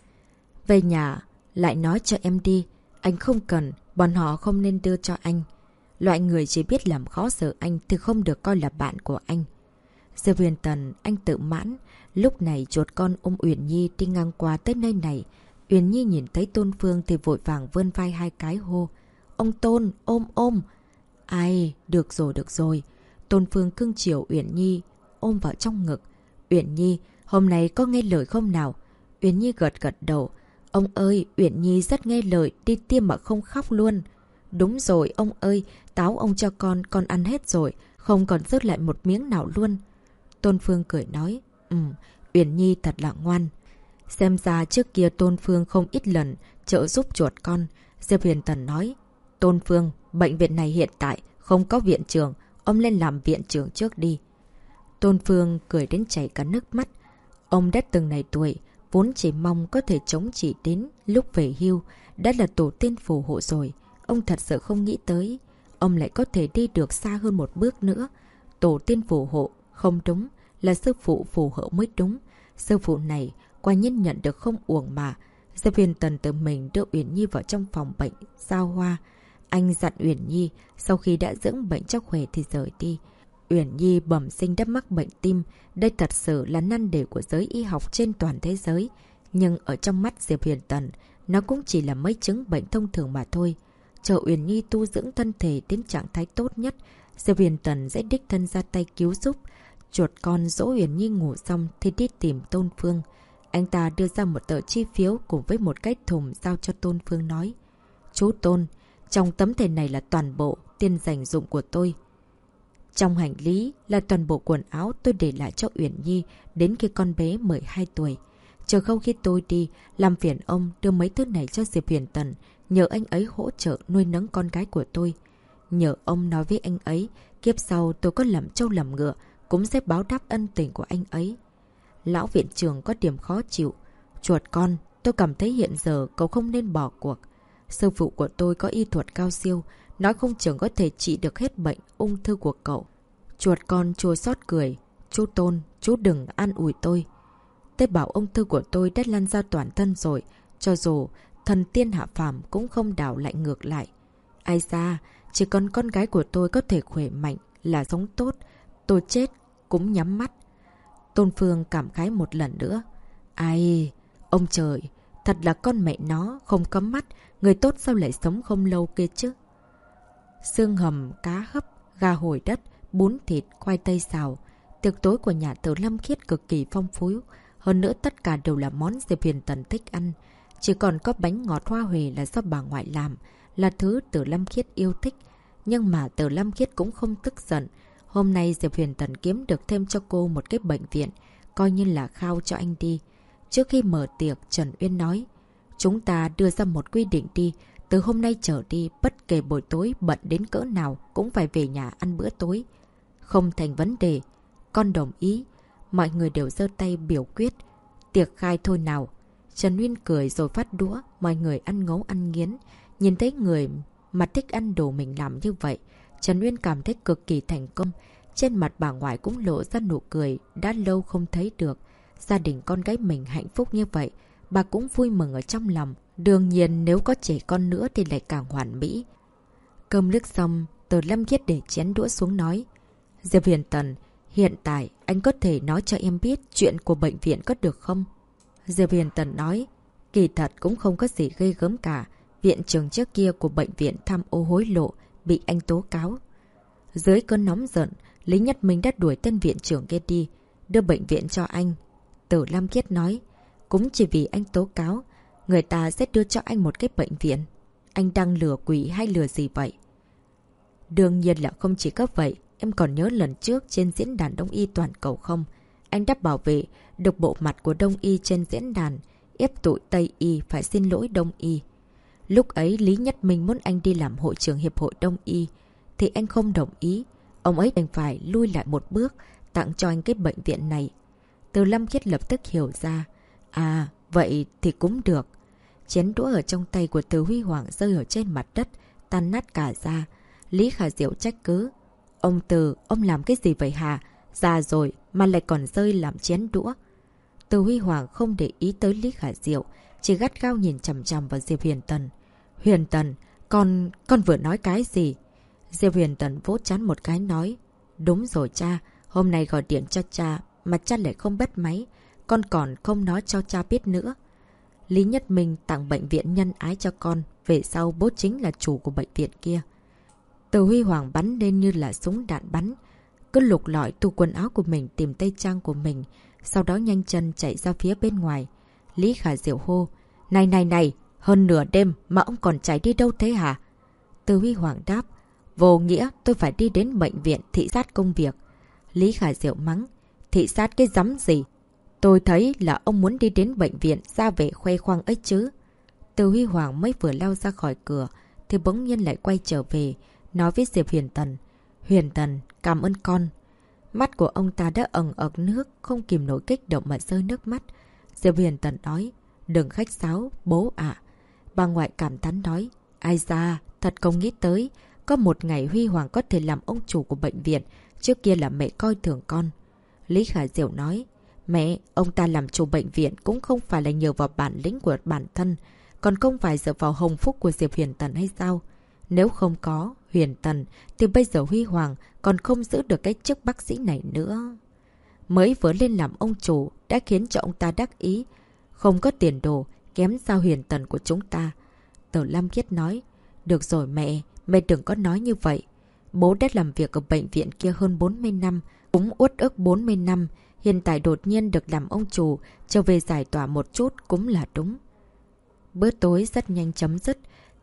Về nhà, lại nói cho em đi. Anh không cần, bọn họ không nên đưa cho anh. Loại người chỉ biết làm khó xử anh thì không được coi là bạn của anh. Diệp Huyền Tần, anh tự mãn. Lúc này chuột con ôm Uyển Nhi đi ngang qua tới nơi này. Uyển Nhi nhìn thấy Tôn Phương thì vội vàng vươn vai hai cái hô. Ông Tôn, ôm. Ai, được rồi. Tôn Phương cưng chiều Uyển Nhi, ôm vào trong ngực. Uyển Nhi, hôm nay có nghe lời không nào? Uyển Nhi gật đầu. Ông ơi, Uyển Nhi rất nghe lời, đi tiêm mà không khóc luôn. Đúng rồi, ông ơi, táo ông cho con ăn hết rồi, không còn rớt lại một miếng nào luôn. Tôn Phương cười nói. Uyển Nhi thật là ngoan. Xem ra trước kia Tôn Phương không ít lần trợ giúp chuột con. Diệp Huyền Tần nói. Tôn Phương, bệnh viện này hiện tại không có viện trưởng, ông lên làm viện trưởng trước đi. Tôn Phương cười đến chảy cả nước mắt. Ông đã từng này tuổi, vốn chỉ mong có thể chống chỉ đến lúc về hưu, đã là tổ tiên phù hộ rồi. Ông thật sự không nghĩ tới, ông lại có thể đi được xa hơn một bước nữa. Tổ tiên phù hộ, không đúng, là sư phụ phù hộ mới đúng. Sư phụ này, quả nhiên nhận được không uổng mà. Diệp Huyền Tần tự mình đưa Uyển Nhi vào trong phòng bệnh, giao hoa. Anh dặn Uyển Nhi, sau khi đã dưỡng bệnh cho khỏe thì rời đi. Uyển Nhi bẩm sinh đã mắc bệnh tim. Đây thật sự là năn nỉ của giới y học trên toàn thế giới. Nhưng ở trong mắt Diệp Huyền Tần, nó cũng chỉ là mấy chứng bệnh thông thường mà thôi. Chờ Uyển Nhi tu dưỡng thân thể đến trạng thái tốt nhất, Diệp Huyền Tần sẽ đích thân ra tay cứu giúp. Chuột con dỗ Uyển Nhi ngủ xong thì đi tìm Tôn Phương. Anh ta đưa ra một tờ chi phiếu cùng với một cái thùng giao cho Tôn Phương nói. Chú Tôn, trong tấm thẻ này là toàn bộ tiền dành dụng của tôi. Trong hành lý là toàn bộ quần áo tôi để lại cho Uyển Nhi đến khi con bé 12 tuổi. Chờ không khi tôi đi, làm phiền ông đưa mấy thứ này cho Diệp Huyền Tần, nhờ anh ấy hỗ trợ nuôi nấng con gái của tôi. Nhờ ông nói với anh ấy, kiếp sau tôi có làm trâu làm ngựa, cũng sẽ báo đáp ân tình của anh ấy. Lão viện trưởng có điểm khó chịu. Chuột con, tôi cảm thấy hiện giờ cậu không nên bỏ cuộc. Sư phụ của tôi có y thuật cao siêu, nói không chừng có thể trị được hết bệnh ung thư của cậu. Chuột con chua xót cười. Chú Tôn, chú đừng an ủi tôi. Tế bào ung thư của tôi đã lan ra toàn thân rồi. Cho dù thần tiên hạ phàm cũng không đảo lại ngược lại. Ai ra, chỉ còn con gái của tôi có thể khỏe mạnh là sống tốt. Tôi chết cũng nhắm mắt. Tôn Phương cảm khái một lần nữa. Ai, ông trời, thật là con mẹ nó, không có mắt. Người tốt sao lại sống không lâu kia chứ? Xương hầm, cá hấp, gà hồi đất, bún thịt, khoai tây xào. Tiệc tối của nhà Từ Lâm Khiết cực kỳ phong phú. Hơn nữa tất cả đều là món Diệp Huyền Tần thích ăn. Chỉ còn có bánh ngọt hoa huệ là do bà ngoại làm, là thứ Từ Lâm Khiết yêu thích. Nhưng mà Từ Lâm Khiết cũng không tức giận. Hôm nay Diệp Huyền Tần kiếm được thêm cho cô một cái bệnh viện, coi như là khao cho anh đi. Trước khi mở tiệc, Trần Uyên nói, chúng ta đưa ra một quy định đi. Từ hôm nay trở đi, bất kể buổi tối bận đến cỡ nào cũng phải về nhà ăn bữa tối. Không thành vấn đề. Con đồng ý. Mọi người đều giơ tay biểu quyết. Tiệc khai thôi nào. Trần Uyên cười rồi phát đũa, mọi người ăn ngấu ăn nghiến. Nhìn thấy người mà thích ăn đồ mình làm như vậy, Trần Uyên cảm thấy cực kỳ thành công. Trên mặt bà ngoại cũng lộ ra nụ cười, đã lâu không thấy được. Gia đình con gái mình hạnh phúc như vậy, bà cũng vui mừng ở trong lòng. Đương nhiên nếu có trẻ con nữa thì lại càng hoàn mỹ. Cơm nước xong, Từ Lâm Khiết để chén đũa xuống nói. Diệp Huyền Tần, hiện tại anh có thể nói cho em biết chuyện của bệnh viện có được không? Diệp Huyền Tần nói, kỳ thật cũng không có gì ghê gớm cả. Viện trưởng trước kia của bệnh viện tham ô hối lộ, bị anh tố cáo. Dưới cơn nóng giận, Lý Nhất Minh đã đuổi tên viện trưởng kia đi, đưa bệnh viện cho anh. Từ Lâm Khiết nói, cũng chỉ vì anh tố cáo, người ta sẽ đưa cho anh một cái bệnh viện. Anh đang lừa quỷ hay lừa gì vậy? Đương nhiên là không chỉ có vậy. Em còn nhớ lần trước trên diễn đàn Đông Y toàn cầu không? Anh đã bảo vệ được bộ mặt của Đông Y trên diễn đàn, ép tụi Tây Y phải xin lỗi Đông Y. Lúc ấy Lý Nhất Minh muốn anh đi làm hội trưởng Hiệp hội Đông Y, thì anh không đồng ý. Ông ấy đành phải lui lại một bước, tặng cho anh cái bệnh viện này. Từ Lâm Khiết lập tức hiểu ra. À, vậy thì cũng được. Chén đũa ở trong tay của Từ Huy Hoàng rơi ở trên mặt đất, tan nát cả ra. Lý Khả Diệu trách cứ. Ông Từ, ông làm cái gì vậy hả? Già rồi mà lại còn rơi làm chén đũa. Từ Huy Hoàng không để ý tới Lý Khả Diệu, chỉ gắt gao nhìn chằm chằm vào Diệp Huyền Tần. Huyền Tần, con vừa nói cái gì? Diệp Huyền Tần vỗ trán một cái nói. Đúng rồi cha, hôm nay gọi điện cho cha mà cha lại không bắt máy. Con còn không nói cho cha biết nữa. Lý Nhất Minh tặng bệnh viện nhân ái cho con, về sau bố chính là chủ của bệnh viện kia. Từ Huy Hoàng bắn lên như là súng đạn bắn. Cứ lục lọi tủ quần áo của mình tìm tây trang của mình, sau đó nhanh chân chạy ra phía bên ngoài. Lý Khả Diệu hô. Này, hơn nửa đêm mà ông còn chạy đi đâu thế hả? Từ Huy Hoàng đáp. Vô nghĩa, tôi phải đi đến bệnh viện thị sát công việc. Lý Khả Diệu mắng. Thị sát cái rắm gì? Tôi thấy là ông muốn đi đến bệnh viện ra về khoe khoang ấy chứ. Từ Huy Hoàng mới vừa lao ra khỏi cửa thì bỗng nhiên lại quay trở về, nói với Diệp Huyền Tần. Huyền Tần, cảm ơn con. Mắt của ông ta đã ẩn ực nước, không kìm nổi kích động mà rơi nước mắt. Diệp Huyền Tần nói. Đừng khách sáo, bố ạ. Bà ngoại cảm thán nói. Ai da, thật không nghĩ tới. Có một ngày Huy Hoàng có thể làm ông chủ của bệnh viện. Trước kia là mẹ coi thường con. Lý Khả Diệu nói. Mẹ, ông ta làm chủ bệnh viện cũng không phải là nhờ vào bản lĩnh của bản thân, còn không phải dựa vào hồng phúc của Diệp Huyền Tần hay sao? Nếu không có Huyền Tần thì bây giờ Huy Hoàng còn không giữ được cái chức bác sĩ này nữa. Mới vừa lên làm ông chủ đã khiến cho ông ta đắc ý. Không có tiền đồ, kém sao Huyền Tần của chúng ta. Từ Lam Khiết nói. Được rồi mẹ đừng có nói như vậy. Bố đã làm việc ở bệnh viện kia hơn 40 năm, cũng uất ức 40 năm. Hiện tại đột nhiên được làm ông chủ, trở về giải tỏa một chút cũng là đúng. Bữa tối rất nhanh chấm dứt.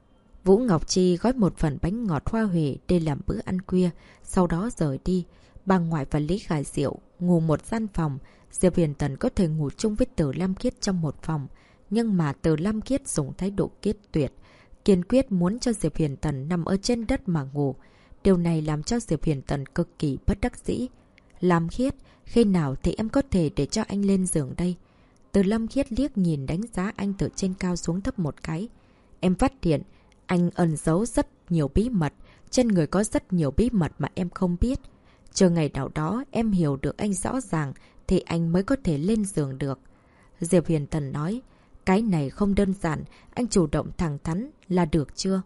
Vũ Ngọc Chi gói một phần bánh ngọt hoa huệ để làm bữa ăn khuya, sau đó rời đi. Bà ngoại và Lý Khả Diệu ngủ một gian phòng. Diệp Huyền Tần có thể ngủ chung với Từ Lam Khiết trong một phòng, nhưng mà Từ Lam Khiết dùng thái độ kiết tuyệt, kiên quyết muốn cho Diệp Huyền Tần nằm ở trên đất mà ngủ. Điều này làm cho Diệp Huyền Tần cực kỳ bất đắc dĩ. Lam Khiết, khi nào thì em có thể để cho anh lên giường đây? Từ Lam Khiết liếc nhìn đánh giá anh từ trên cao xuống thấp một cái. Em phát hiện anh ẩn giấu rất nhiều bí mật, trên người có rất nhiều bí mật mà em không biết. Chờ ngày nào đó em hiểu được anh rõ ràng thì anh mới có thể lên giường được. Diệp Huyền Tần nói, cái này không đơn giản, anh chủ động thẳng thắn là được chưa?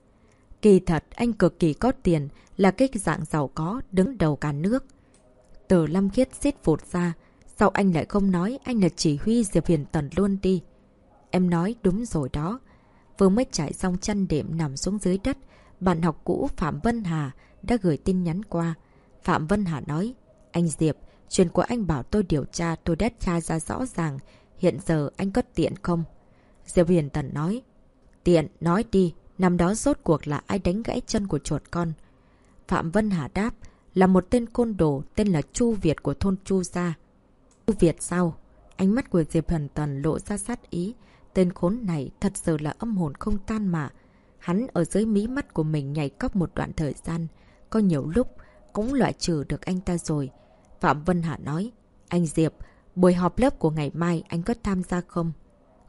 Kỳ thật anh cực kỳ có tiền, là cái dạng giàu có đứng đầu cả nước. Từ Lam Khiết xít phụt ra. Sao anh lại không nói anh là chỉ huy Diệp Huyền Tần luôn đi? Em nói đúng rồi đó. Vừa mới trải xong chăn đệm nằm xuống dưới đất, bạn học cũ Phạm Vân Hà đã gửi tin nhắn qua. Phạm Vân Hà nói, anh Diệp, chuyện của anh bảo tôi điều tra tôi đã tra ra rõ ràng. Hiện giờ anh có tiện không? Diệp Huyền Tần nói, tiện, nói đi. Năm đó rốt cuộc là ai đánh gãy chân của chuột con? Phạm Vân Hà đáp, là một tên côn đồ tên là Chu Việt của thôn Chu Gia. Chu Việt sao? Ánh mắt của Diệp Huyền Tần lộ ra sát ý. Tên khốn này thật sự là âm hồn không tan mà. Hắn ở dưới mí mắt của mình nhảy cóc một đoạn thời gian. Có nhiều lúc cũng loại trừ được anh ta rồi. Phạm Vân Hà nói, anh Diệp, buổi họp lớp của ngày mai anh có tham gia không?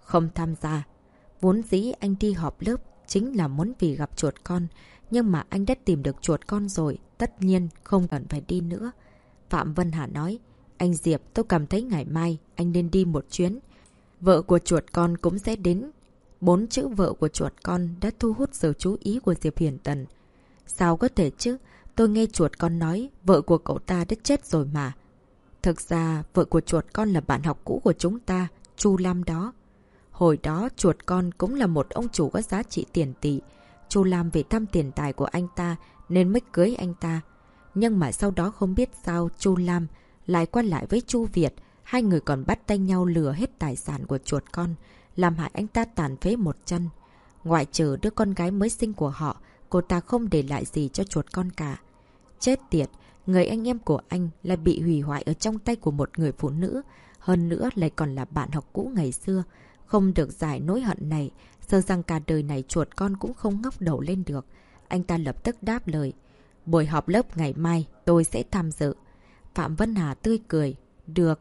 Không tham gia. Vốn dĩ anh đi họp lớp chính là muốn vì gặp chuột con. Nhưng mà anh đã tìm được chuột con rồi, tất nhiên không cần phải đi nữa. Phạm Vân Hà nói, anh Diệp, tôi cảm thấy ngày mai anh nên đi một chuyến. Vợ của chuột con cũng sẽ đến. 4 chữ vợ của chuột con đã thu hút sự chú ý của Diệp Hiền Tần. Sao có thể chứ? Tôi nghe chuột con nói vợ của cậu ta đã chết rồi mà. Thực ra vợ của chuột con là bạn học cũ của chúng ta, Chu Lam đó. Hồi đó chuột con cũng là một ông chủ có giá trị tiền tỷ. Chu Lam vì thăm tiền tài của anh ta nên mới cưới anh ta. Nhưng mà sau đó không biết sao Chu Lam lại qua lại với Chu Việt. Hai người còn bắt tay nhau lừa hết tài sản của chuột con, làm hại anh ta tàn phế một chân. Ngoại trừ đứa con gái mới sinh của họ, cô ta không để lại gì cho chuột con cả. Chết tiệt, người anh em của anh lại bị hủy hoại ở trong tay của một người phụ nữ. Hơn nữa lại còn là bạn học cũ ngày xưa. Không được giải nỗi hận này, sợ rằng cả đời này chuột con cũng không ngóc đầu lên được. Anh ta lập tức đáp lời. Buổi họp lớp ngày mai tôi sẽ tham dự. Phạm Vân Hà tươi cười. Được.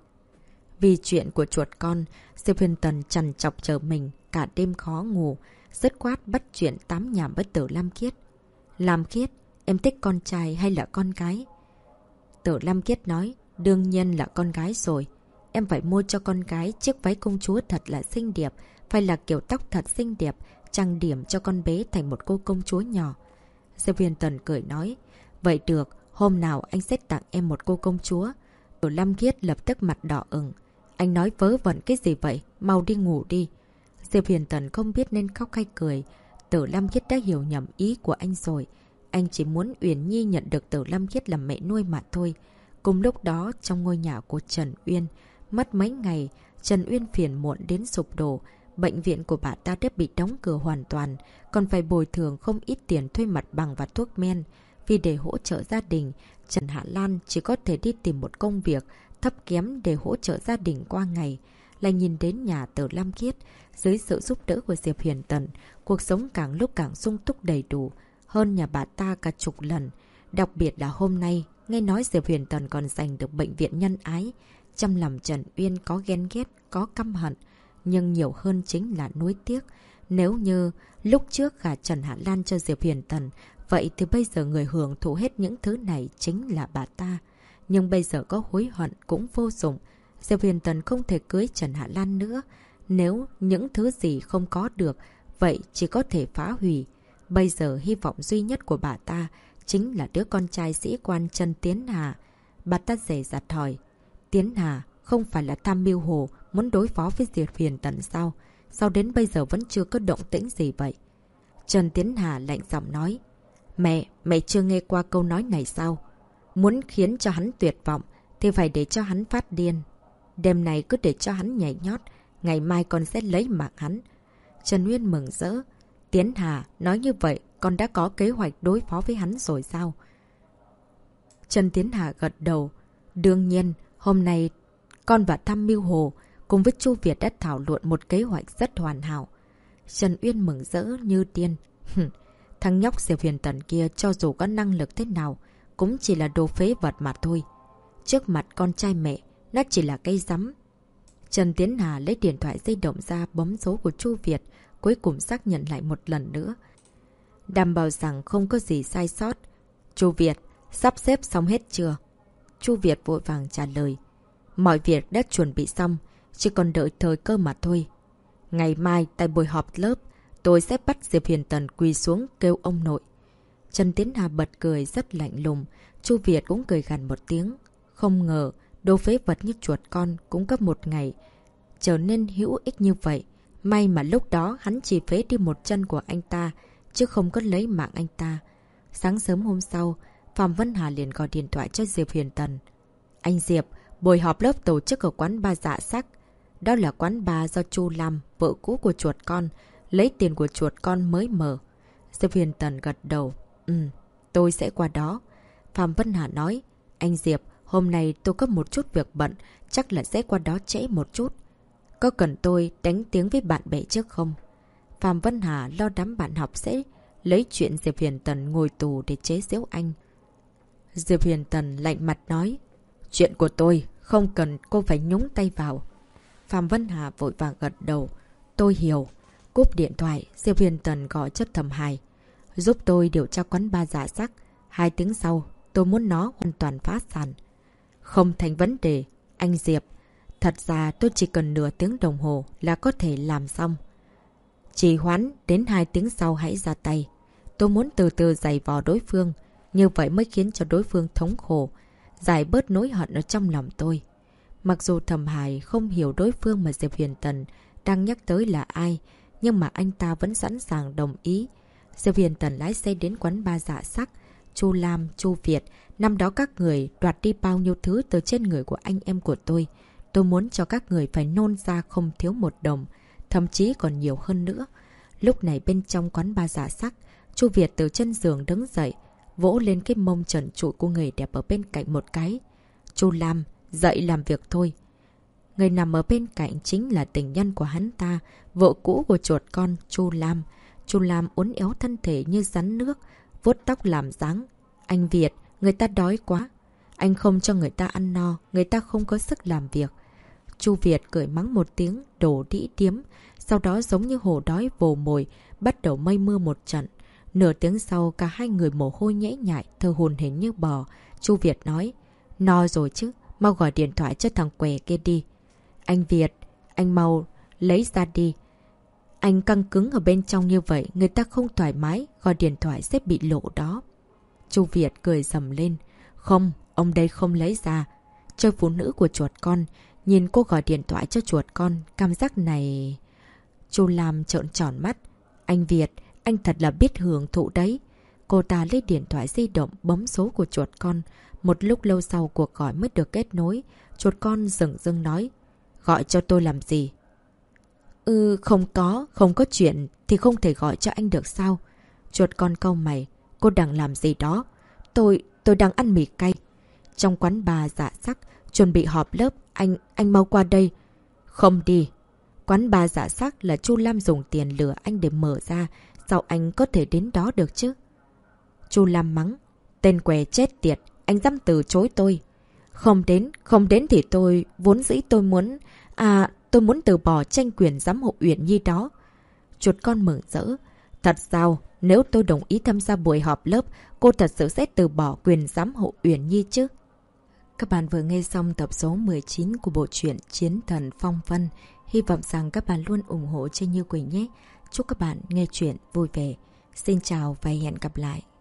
Vì chuyện của chuột con, Diệp Huyền Tần trằn trọc chờ mình, cả đêm khó ngủ, dứt khoát bắt chuyện tám nhảm với Tử Lam Kiết. Lam Kiết, em thích con trai hay là con gái? Tử Lam Kiết nói, đương nhiên là con gái rồi. Em phải mua cho con gái chiếc váy công chúa thật là xinh đẹp, phải là kiểu tóc thật xinh đẹp, trang điểm cho con bé thành một cô công chúa nhỏ. Diệp Huyền Tần cười nói, vậy được, hôm nào anh sẽ tặng em một cô công chúa. Tử Lam Kiết lập tức mặt đỏ ửng. Anh nói vớ vẩn cái gì vậy? Mau đi ngủ đi. Diệp Huyền Tần không biết nên khóc hay cười. Tử Lam Kiết đã hiểu nhầm ý của anh rồi. Anh chỉ muốn Uyển Nhi nhận được Tử Lam Kiết làm mẹ nuôi mà thôi. Cùng lúc đó, trong ngôi nhà của Trần Uyên, mất mấy ngày, Trần Uyên phiền muộn đến sụp đổ. Bệnh viện của bà ta đã bị đóng cửa hoàn toàn, còn phải bồi thường không ít tiền thuê mặt bằng và thuốc men. Vì để hỗ trợ gia đình, Trần Hạ Lan chỉ có thể đi tìm một công việc thấp kém để hỗ trợ gia đình qua ngày. Lại nhìn đến nhà Tử Lam Kiết, dưới sự giúp đỡ của Diệp Huyền Tần, cuộc sống càng lúc càng sung túc đầy đủ, hơn nhà bà ta cả chục lần. Đặc biệt là hôm nay, nghe nói Diệp Huyền Tần còn giành được bệnh viện nhân ái. Trong lòng Trần Uyên có ghen ghét, có căm hận, nhưng nhiều hơn chính là nuối tiếc. Nếu như lúc trước gả Trần Hạ Lan cho Diệp Huyền Tần, vậy thì bây giờ người hưởng thụ hết những thứ này chính là bà ta. Nhưng bây giờ có hối hận cũng vô dụng. Diệp Huyền Tần không thể cưới Trần Hạ Lan nữa. Nếu những thứ gì không có được, vậy chỉ có thể phá hủy. Bây giờ hy vọng duy nhất của bà ta chính là đứa con trai sĩ quan Trần Tiến Hà. Bà ta dè dặt hỏi, Tiến Hà không phải là tham mưu hồ muốn đối phó với Diệp Huyền Tần sao? Sao đến bây giờ vẫn chưa có động tĩnh gì vậy? Trần Tiến Hà lạnh giọng nói, mẹ chưa nghe qua câu nói này sao? Muốn khiến cho hắn tuyệt vọng thì phải để cho hắn phát điên. Đêm này cứ để cho hắn nhảy nhót, ngày mai con sẽ lấy mạng hắn. Trần Uyên mừng rỡ. Tiến Hà, nói như vậy con đã có kế hoạch đối phó với hắn rồi sao? Trần Tiến Hà gật đầu. Đương nhiên, hôm nay con và Tham Mưu Hồ cùng với Chu Việt đã thảo luận một kế hoạch rất hoàn hảo. Trần Uyên mừng rỡ như điên. Thằng nhóc Diệp Huyền Tần kia cho dù có năng lực thế nào, cũng chỉ là đồ phế vật mà thôi. Trước mặt con trai mẹ, nó chỉ là cây rắm. Trần Tiến Hà lấy điện thoại di động ra bấm số của Chu Việt, cuối cùng xác nhận lại một lần nữa. Đảm bảo rằng không có gì sai sót. Chu Việt, sắp xếp xong hết chưa? Chu Việt vội vàng trả lời. Mọi việc đã chuẩn bị xong, chỉ còn đợi thời cơ mà thôi. Ngày mai tại buổi họp lớp, tôi sẽ bắt Diệp Huyền Tần quỳ xuống kêu ông nội. Trần Tiến Hà bật cười rất lạnh lùng. Chu Việt cũng cười gằn một tiếng. Không ngờ, đồ phế vật như chuột con cũng có một ngày trở nên hữu ích như vậy. May mà lúc đó hắn chỉ phế đi một chân của anh ta, chứ không có lấy mạng anh ta. Sáng sớm hôm sau, Phạm Vân Hà liền gọi điện thoại cho Diệp Huyền Tần. Anh Diệp, buổi họp lớp tổ chức ở quán bar Dạ Sắc. Đó là quán bar do Chu Lam, vợ cũ của chuột con, lấy tiền của chuột con mới mở. Diệp Huyền Tần gật đầu. Tôi sẽ qua đó. Phạm Vân Hà nói. Anh Diệp, hôm nay tôi có một chút việc bận, chắc là sẽ qua đó trễ một chút. Có cần tôi đánh tiếng với bạn bè trước không? Phạm Vân Hà lo đám bạn học sẽ lấy chuyện Diệp Huyền Tần ngồi tù để chế giễu anh. Diệp Huyền Tần lạnh mặt nói. Chuyện của tôi, không cần cô phải nhúng tay vào. Phạm Vân Hà vội vàng gật đầu. Tôi hiểu. Cúp điện thoại, Diệp Huyền Tần gọi cho Thẩm Hải. Giúp tôi điều tra quán bar Dạ Sắc. 2 tiếng sau, tôi muốn nó hoàn toàn phá sản. Không thành vấn đề, anh Diệp. Thật ra tôi chỉ cần nửa tiếng đồng hồ là có thể làm xong. Trì hoãn đến 2 tiếng sau hãy ra tay. Tôi muốn từ từ giày vò đối phương. Như vậy mới khiến cho đối phương thống khổ. Giải bớt nỗi hận ở trong lòng tôi. Mặc dù Thẩm Hải không hiểu đối phương mà Diệp Huyền Tần đang nhắc tới là ai, nhưng mà anh ta vẫn sẵn sàng đồng ý. Diệp Huyền Tần lái xe đến quán bar Dạ Sắc. Chu Lam, Chu Việt, năm đó các người đoạt đi bao nhiêu thứ từ trên người của anh em của tôi. Tôi muốn cho các người phải nôn ra không thiếu 1 đồng, thậm chí còn nhiều hơn nữa. Lúc này bên trong quán bar Dạ Sắc, Chu Việt từ chân giường đứng dậy, vỗ lên cái mông trần trụi của người đẹp ở bên cạnh một cái. Chu Lam, dậy làm việc thôi. Người nằm ở bên cạnh chính là tình nhân của hắn ta, vợ cũ của chuột con Chu Lam. Chu Lam uốn éo thân thể như rắn nước, vuốt tóc làm dáng. Anh Việt, người ta đói quá. Anh không cho người ta ăn no, người ta không có sức làm việc. Chu Việt cười mắng một tiếng, đổ đĩ điếm. Sau đó giống như hổ đói vồ mồi, bắt đầu mây mưa một trận. Nửa tiếng sau, cả hai người mồ hôi nhễ nhại, thơ hồn hển như bò. Chu Việt nói, no rồi chứ, mau gọi điện thoại cho thằng què kia đi. Anh Việt, anh mau lấy ra đi. Anh căng cứng ở bên trong như vậy, người ta không thoải mái, gọi điện thoại sẽ bị lộ đó. Chu Việt cười rầm lên. Không, ông đây không lấy ra. Chơi phụ nữ của chuột con, nhìn cô gọi điện thoại cho chuột con, cảm giác này... Chu Lam trợn tròn mắt. Anh Việt, anh thật là biết hưởng thụ đấy. Cô ta lấy điện thoại di động bấm số của chuột con. Một lúc lâu sau cuộc gọi mới được kết nối. Chuột con dửng dưng nói. Gọi cho tôi làm gì? Không có chuyện thì không thể gọi cho anh được sao? Chuột con cau mày. Cô đang làm gì đó? Tôi đang ăn mì cay. Trong quán bar Dạ Sắc, chuẩn bị họp lớp, anh mau qua đây. Không đi. Quán bar Dạ Sắc là Chu Lam dùng tiền lừa anh để mở ra, sao anh có thể đến đó được chứ? Chu Lam mắng. Tên què chết tiệt, anh dám từ chối tôi. Không đến thì tôi, vốn dĩ tôi muốn... tôi muốn từ bỏ tranh quyền giám hộ Uyển Nhi đó. Chuột con mừng rỡ. Thật sao, nếu tôi đồng ý tham gia buổi họp lớp, cô thật sự sẽ từ bỏ quyền giám hộ Uyển Nhi chứ? Các bạn vừa nghe xong tập số 19 của bộ truyện Chiến Thần Phong Vân. Hy vọng rằng các bạn luôn ủng hộ cho Như Quỳnh nhé. Chúc các bạn nghe truyện vui vẻ. Xin chào và hẹn gặp lại.